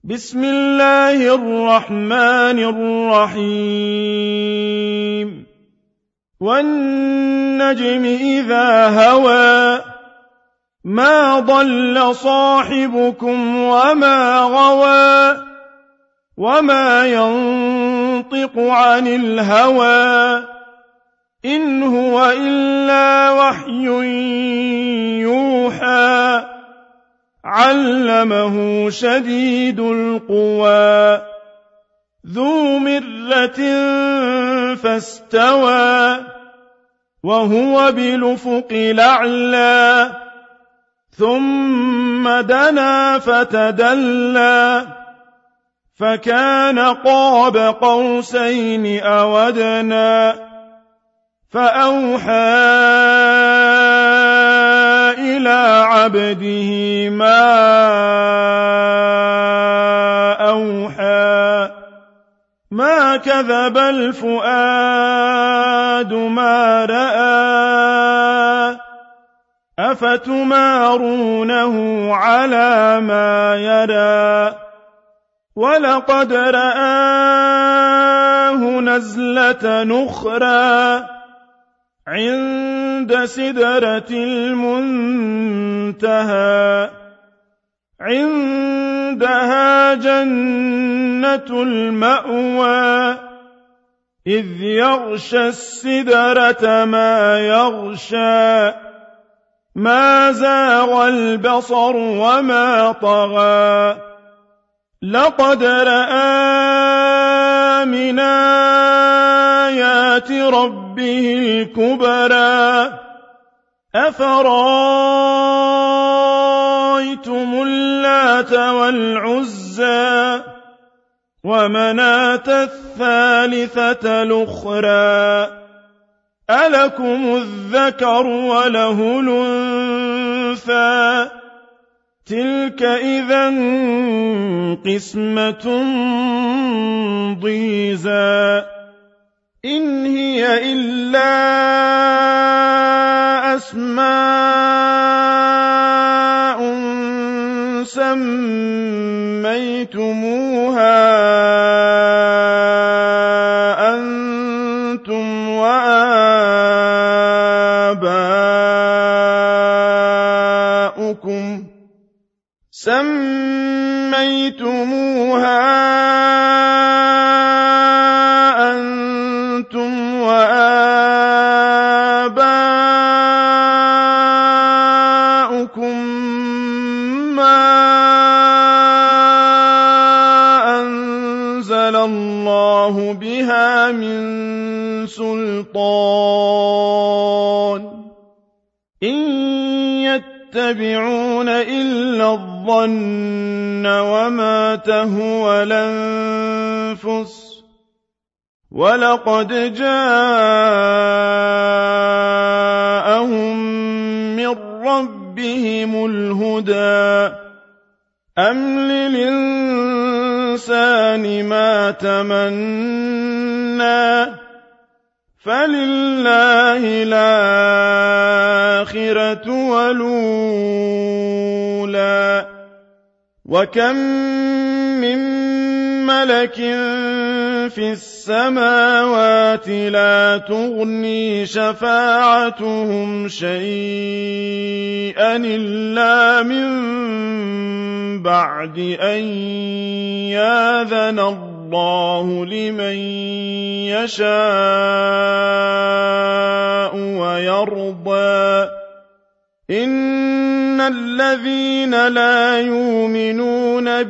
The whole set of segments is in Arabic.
بسم الله الرحمن الرحيم والنجم إذا هوى ما ضل صاحبكم وما غوى وما ينطق عن الهوى إن هو إلا وحي يوحى علمه شديد القوى ذو مرة فاستوى وهو بالأفق الأعلى ثم دنا فتدلى فكان قاب قوسين أو أدنى فأوحى إلى عبده ما أوحى ما كذب الفؤاد ما رأى أفتمارونه على ما يرى ولقد رآه نزلة أخرى عند سدرة المنتهى عندها جنة المأوى إذ يغشى السدرة ما يغشى ما زاغ البصر وما طغى لقد رأى من آيات ربه الكبرى أفرأيتم اللات والعزى ومناة الثالثة الأخرى ألكم الذكر وله الأنثى تلك إذا قسمة ضيزى إن هي إلا أسماء سميتموها أنتم وآباؤكم ما أنزل الله بها من سلطان إن يتبعون إلا الظن وما تهوى الأنفس ولقد جاءهم من ربهم الهدى أم للإنسان ما تمنى فلله الآخرة والأولى وكم من ملك في السماوات لا تغني شفاعتهم شيئا إلا من بعد أن يأذن الله لمن يشاء ويرضى إن الذين لا يؤمنون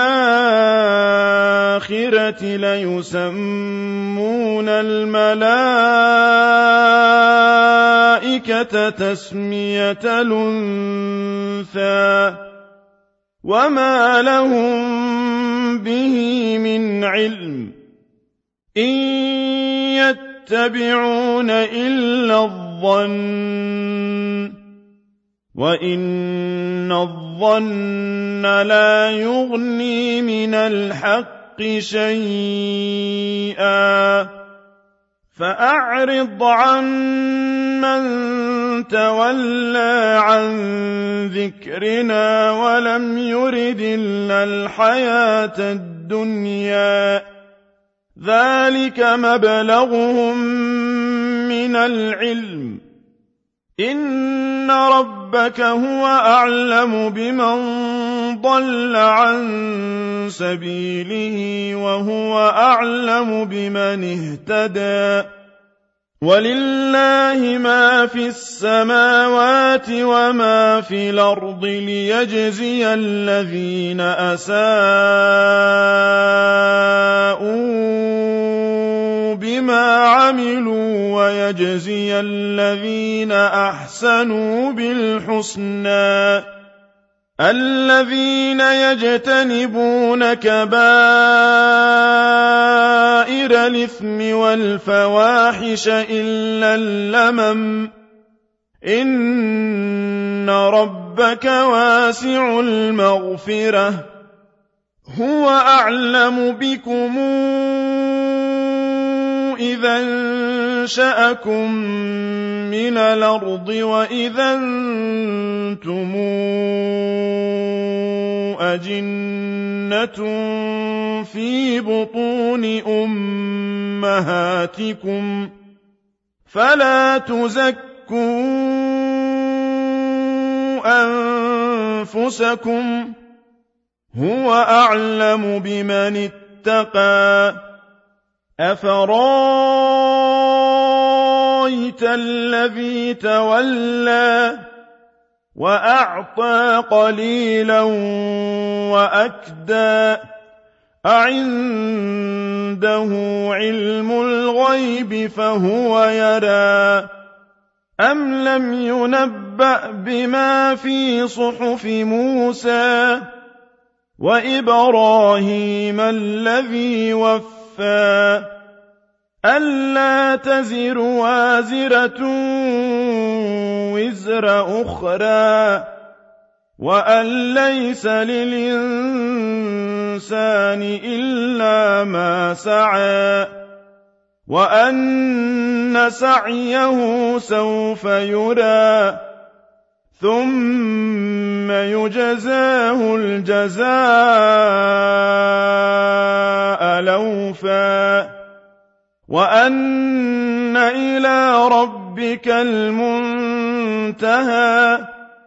بالآخرة ليسمون الملائكة تسمية الأنثى وما لهم به من علم إن يتبعون إلا الظن وإن الظن لا يغني من الحق شيئا فأعرض عن من تولى عن ذكرنا ولم يرد إلا الحياة الدنيا ذلك مبلغهم من العلم إن ربك هو أعلم بمن ضل عن سبيله وهو أعلم بمن اهتدى ولله ما في السماوات وما في الأرض ليجزي الذين أساءوا بما عملوا ويجزي الذين أحسنوا بالحسنى الذين يجتنبون كبائر الإثم والفواحش إلا اللمم إن ربك واسع المغفرة هو أعلم بكم إذا أنشأكم من الأرض وإذا أنتم أجنة في بطون أمهاتكم فلا تزكوا أنفسكم هو أعلم بمن اتقى أفرايت الذي تولى وأعطى قليلا وأكدى أعنده علم الغيب فهو يرى أم لم ينبأ بما في صحف موسى وإبراهيم الذي وفى ألا تزر وازرة وزر أخرى وأن ليس للإنسان إلا ما سعى وأن سعيه سوف يرى ثم يجزاه الجزاء الأوفى وأن إلى ربك المنتهى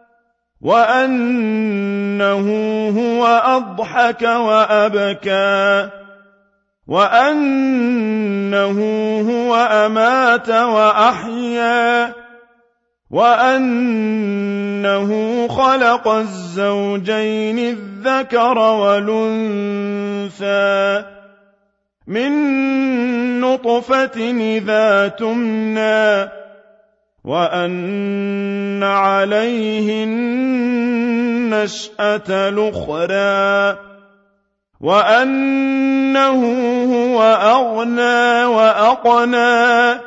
وأنه هو أضحك وأبكى وأنه هو أمات وأحيا وأنه خلق الزوجين الذكر والأنثى من نطفة إذا تمنى وأن عليه النشأة الأخرى وأنه هو أغنى وأقنى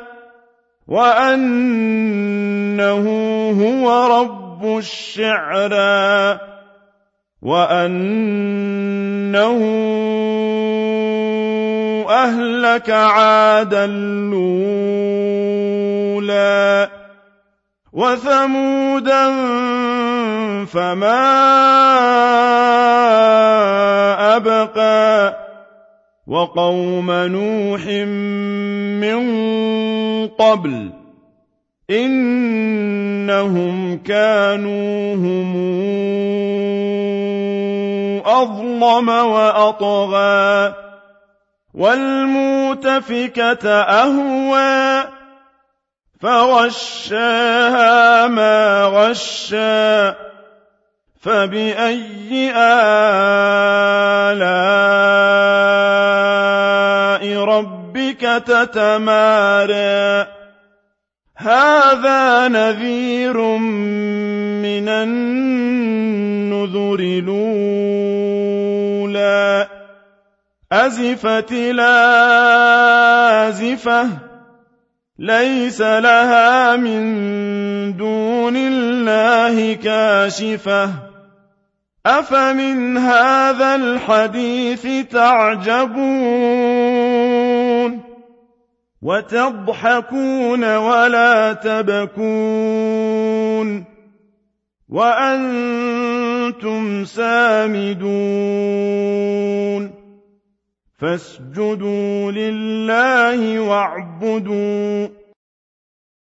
وأنه هو رب الشعرى وأنه أهلك عادا الأولى وثمودا فما أبقى وقوم نوح من قبل إنهم كانوا هم أظلم وأطغى والمؤتفكة أهوى فغشاها ما غشى فبأي آلاء ربك تتمارى هذا نذير من النذر الأولى أزفت الآزفة ليس لها من دون الله كاشفة أفمن هذا الحديث تعجبون وتضحكون ولا تبكون وأنتم سامدون فاسجدوا لله واعبدوا